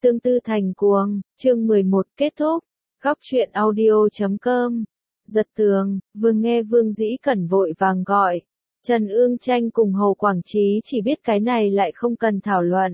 Tương tư thành cuồng, chương 11 kết thúc. Góc truyện audio.com. Giật tường, vừa nghe Vương Dĩ Cẩn vội vàng gọi. Trần Ương Tranh cùng Hồ Quảng Trí chỉ biết cái này lại không cần thảo luận.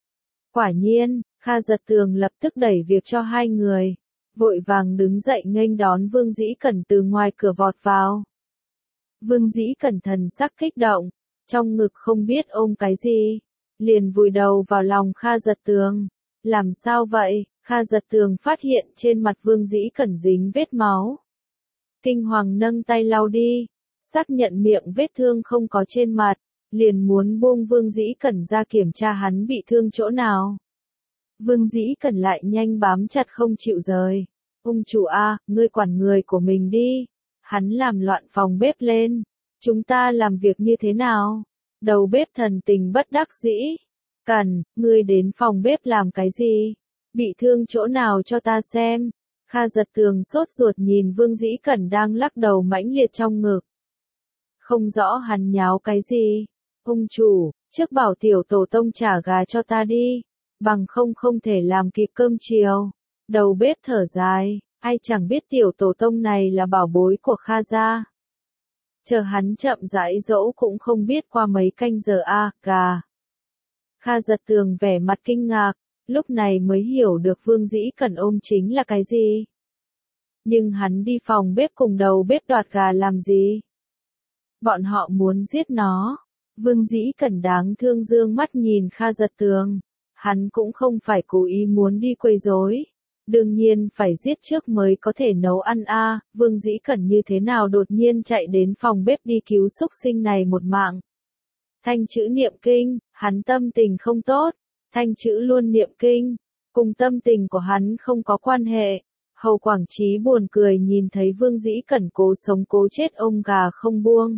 Quả nhiên, Kha Giật Tường lập tức đẩy việc cho hai người. Vội vàng đứng dậy nghênh đón Vương Dĩ Cẩn từ ngoài cửa vọt vào. Vương Dĩ Cẩn thần sắc kích động, trong ngực không biết ôm cái gì. Liền vùi đầu vào lòng Kha Giật Tường. Làm sao vậy? Kha Giật Tường phát hiện trên mặt Vương Dĩ Cẩn dính vết máu. Kinh hoàng nâng tay lau đi, xác nhận miệng vết thương không có trên mặt, liền muốn buông Vương Dĩ Cẩn ra kiểm tra hắn bị thương chỗ nào. Vương Dĩ Cẩn lại nhanh bám chặt không chịu rời. Ông chủ A, ngươi quản người của mình đi. Hắn làm loạn phòng bếp lên. Chúng ta làm việc như thế nào? Đầu bếp thần tình bất đắc dĩ. Cẩn, ngươi đến phòng bếp làm cái gì? Bị thương chỗ nào cho ta xem? Kha Giật Tường sốt ruột nhìn Vương Dĩ Cẩn đang lắc đầu mãnh liệt trong ngực. Không rõ hắn nháo cái gì. Ông chủ, trước bảo tiểu tổ tông trả gà cho ta đi. Bằng không thể làm kịp cơm chiều. Đầu bếp thở dài, ai chẳng biết tiểu tổ tông này là bảo bối của Kha gia. Chờ hắn chậm rãi dỗ cũng không biết qua mấy canh giờ gà. Kha Giật Tường vẻ mặt kinh ngạc, lúc này mới hiểu được Vương Dĩ Cẩn ôm chính là cái gì. Nhưng hắn đi phòng bếp cùng đầu bếp đoạt gà làm gì? Bọn họ muốn giết nó. Vương Dĩ Cẩn đáng thương dương mắt nhìn Kha Giật Tường. Hắn cũng không phải cố ý muốn đi quấy rối. Đương nhiên phải giết trước mới có thể nấu ăn Vương Dĩ Cẩn như thế nào đột nhiên chạy đến phòng bếp đi cứu xúc sinh này một mạng. Thanh chữ niệm kinh, hắn tâm tình không tốt. Thanh chữ luôn niệm kinh, cùng tâm tình của hắn không có quan hệ. Hồ Quảng Trí buồn cười nhìn thấy Vương Dĩ Cẩn cố sống cố chết ôm gà không buông.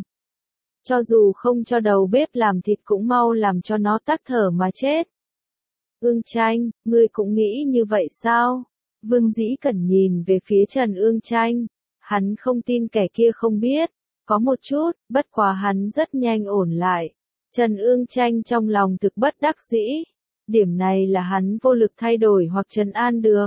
Cho dù không cho đầu bếp làm thịt cũng mau làm cho nó tắc thở mà chết. Ương Tranh, ngươi cũng nghĩ như vậy sao? Vương Dĩ Cẩn nhìn về phía Trần Ương Tranh. Hắn không tin kẻ kia không biết. Có một chút, bất quá hắn rất nhanh ổn lại. Trần Ương Tranh trong lòng thực bất đắc dĩ. Điểm này là hắn vô lực thay đổi hoặc trấn an được.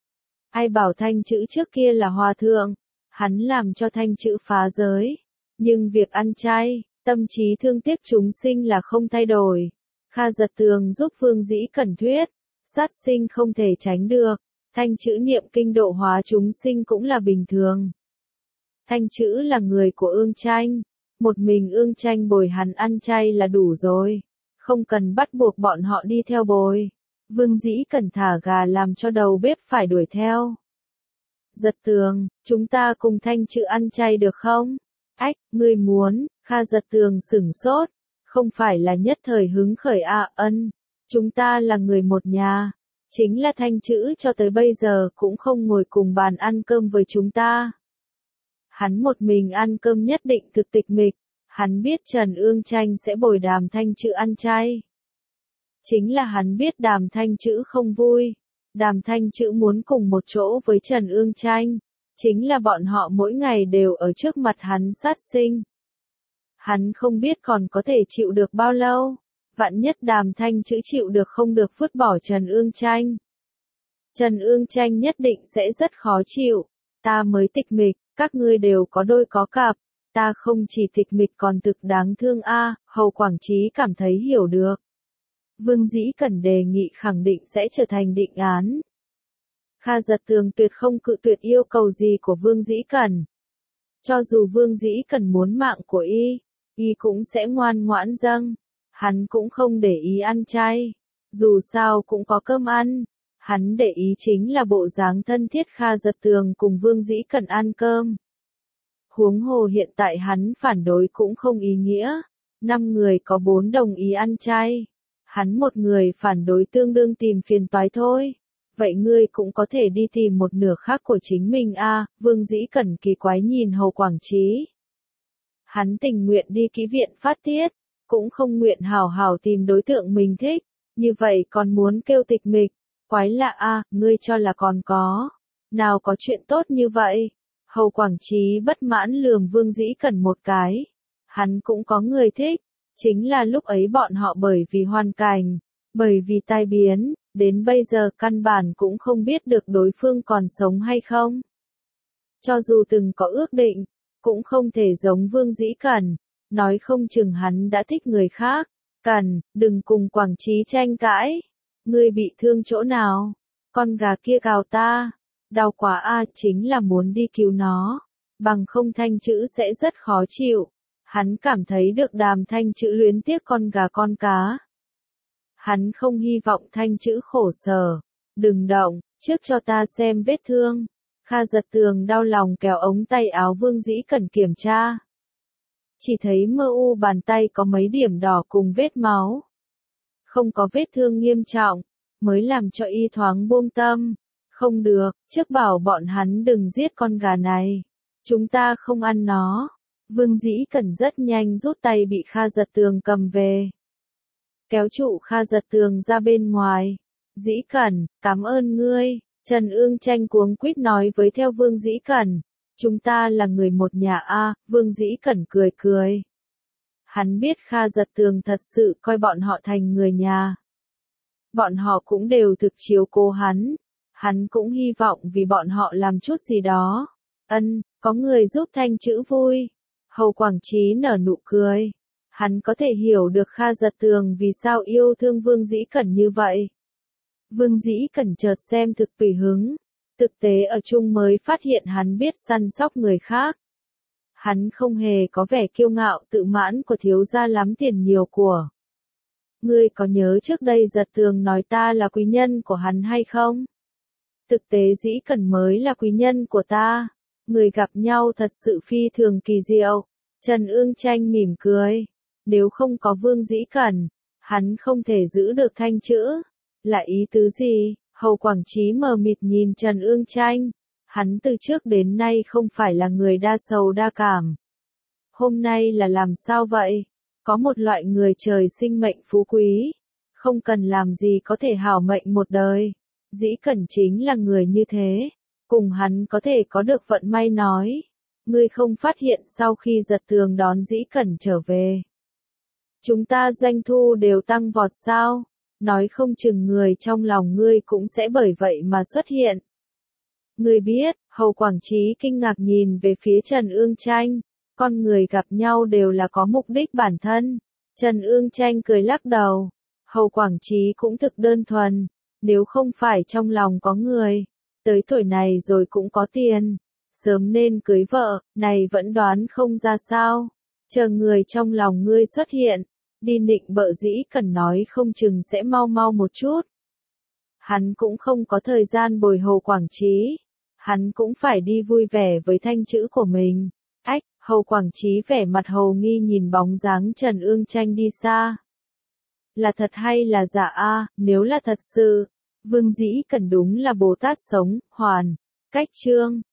Ai bảo thanh chữ trước kia là hòa thượng. Hắn làm cho thanh chữ phá giới. Nhưng việc ăn chay, tâm trí thương tiếc chúng sinh là không thay đổi. Kha Giật Tường giúp Vương Dĩ Cẩn thuyết. Sát sinh không thể tránh được. Thanh chữ niệm kinh độ hóa chúng sinh cũng là bình thường. Thanh chữ là người của Ương Tranh. Một mình Ương Tranh bồi hắn ăn chay là đủ rồi. Không cần bắt buộc bọn họ đi theo bồi. Vương Dĩ Cẩn thả gà làm cho đầu bếp phải đuổi theo. Giật Tường, chúng ta cùng thanh chữ ăn chay được không? Ách, ngươi muốn? Kha Giật Tường sửng sốt. Không phải là nhất thời hứng khởi ân. Chúng ta là người một nhà. Chính là thanh chữ cho tới bây giờ cũng không ngồi cùng bàn ăn cơm với chúng ta. Hắn một mình ăn cơm nhất định thực tịch mịch. Hắn biết Trần Ương Tranh sẽ bồi Đàm Thanh Chữ ăn chay. Chính là hắn biết Đàm Thanh Chữ không vui. Đàm Thanh Chữ muốn cùng một chỗ với Trần Ương Tranh. Chính là bọn họ mỗi ngày đều ở trước mặt hắn sát sinh. Hắn không biết còn có thể chịu được bao lâu. Vạn nhất Đàm Thanh Chữ chịu được không được vứt bỏ Trần Ương Tranh. Trần Ương Tranh nhất định sẽ rất khó chịu. Ta mới tịch mịch, các ngươi đều có đôi có cặp. Ta không chỉ tịch mịch còn thực đáng thương Hồ Quảng Trí cảm thấy hiểu được. Vương Dĩ Cẩn đề nghị khẳng định sẽ trở thành định án. Kha Giật Tường tuyệt không cự tuyệt yêu cầu gì của Vương Dĩ Cẩn. Cho dù Vương Dĩ Cẩn muốn mạng của y cũng sẽ ngoan ngoãn dâng. Hắn cũng không để ý ăn chay. Dù sao cũng có cơm ăn. Hắn để ý chính là bộ dáng thân thiết Kha Giật Tường cùng Vương Dĩ Cẩn ăn cơm. Huống hồ hiện tại hắn phản đối cũng không ý nghĩa. 5 người có 4 đồng ý ăn chay. Hắn một người phản đối tương đương tìm phiền toái thôi. Vậy ngươi cũng có thể đi tìm một nửa khác của chính mình Vương Dĩ Cẩn kỳ quái nhìn Hồ Quảng Trí. Hắn tình nguyện đi kỹ viện phát tiết. Cũng không nguyện hào hào tìm đối tượng mình thích. Như vậy còn muốn kêu tịch mịch. Quái lạ ngươi cho là còn có. Nào có chuyện tốt như vậy. Hồ Quảng Trí bất mãn lườm Vương Dĩ Cẩn một cái. Hắn cũng có người thích. Chính là lúc ấy bọn họ bởi vì hoàn cảnh, bởi vì tai biến, đến bây giờ căn bản cũng không biết được đối phương còn sống hay không. Cho dù từng có ước định, cũng không thể giống Vương Dĩ Cẩn, nói không chừng hắn đã thích người khác. Cẩn, đừng cùng Quảng Chí tranh cãi. Ngươi bị thương chỗ nào? Con gà kia cào ta. Đau quá a, chính là muốn đi cứu nó. Bằng không Thanh Chữ sẽ rất khó chịu. Hắn cảm thấy được Đàm Thanh Chữ luyến tiếc con gà con cá. Hắn không hy vọng Thanh Chữ khổ sở. Đừng động, trước cho ta xem vết thương. Kha Giật Tường đau lòng kéo ống tay áo Vương Dĩ Cẩn kiểm tra. Chỉ thấy mơ u bàn tay có mấy điểm đỏ cùng vết máu. Không có vết thương nghiêm trọng, mới làm cho y thoáng buông tâm. Không được, trước bảo bọn hắn đừng giết con gà này. Chúng ta không ăn nó. Vương Dĩ Cẩn rất nhanh rút tay bị Kha Giật Tường cầm về. Kéo trụ Kha Giật Tường ra bên ngoài. Dĩ Cẩn, cảm ơn ngươi. Trần Ương Tranh cuống quýt nói với theo Vương Dĩ Cẩn. Chúng ta là người một nhà a. Vương Dĩ Cẩn cười cười. Hắn biết Kha Giật Tường thật sự coi bọn họ thành người nhà. Bọn họ cũng đều thực chiếu cố hắn. Hắn cũng hy vọng vì bọn họ làm chút gì đó. Có người giúp Thanh Chữ vui. Hầu Quảng Chí nở nụ cười. Hắn có thể hiểu được Kha Giật Tường vì sao yêu thương Vương Dĩ Cẩn như vậy. Vương Dĩ Cẩn chợt xem thực tùy hứng. Thực tế ở chung mới phát hiện hắn biết săn sóc người khác. Hắn không hề có vẻ kiêu ngạo tự mãn của thiếu gia lắm tiền nhiều của. Ngươi có nhớ trước đây Giật Tường nói ta là quý nhân của hắn hay không? Thực tế Dĩ Cẩn mới là quý nhân của ta. Người gặp nhau thật sự phi thường kỳ diệu. Trần Ương Tranh mỉm cười. Nếu không có Vương Dĩ Cẩn, hắn không thể giữ được Thanh Chữ. Là ý tứ gì? Hầu Quảng Chí mờ mịt nhìn Trần Ương Tranh. Hắn từ trước đến nay không phải là người đa sầu đa cảm. Hôm nay là làm sao vậy? Có một loại người trời sinh mệnh phú quý. Không cần làm gì có thể hảo mệnh một đời. Dĩ Cẩn chính là người như thế. Cùng hắn có thể có được vận may nói. Ngươi không phát hiện sau khi Giật Tường đón Dĩ Cẩn trở về. Chúng ta doanh thu đều tăng vọt sao? Nói không chừng người trong lòng ngươi cũng sẽ bởi vậy mà xuất hiện. Ngươi biết, Hầu Quảng Chí kinh ngạc nhìn về phía Trần Ương Tranh. Con người gặp nhau đều là có mục đích bản thân. Trần Ương Tranh cười lắc đầu. Hầu Quảng Chí cũng thực đơn thuần. Nếu không phải trong lòng có người, tới tuổi này rồi cũng có tiền, sớm nên cưới vợ, này vẫn đoán không ra sao. Chờ người trong lòng ngươi xuất hiện, đi nịnh bợ Dĩ Cẩn nói không chừng sẽ mau mau một chút. Hắn cũng không có thời gian bồi Hầu Quảng Chí. Hắn cũng phải đi vui vẻ với Thanh Chữ của mình. Hầu Quảng Chí vẻ mặt hầu nghi nhìn bóng dáng Trần Ương Tranh đi xa. Là thật hay là giả a? Nếu là thật sự, Vương Dĩ Cẩn đúng là Bồ Tát sống, hoàn. Cách chương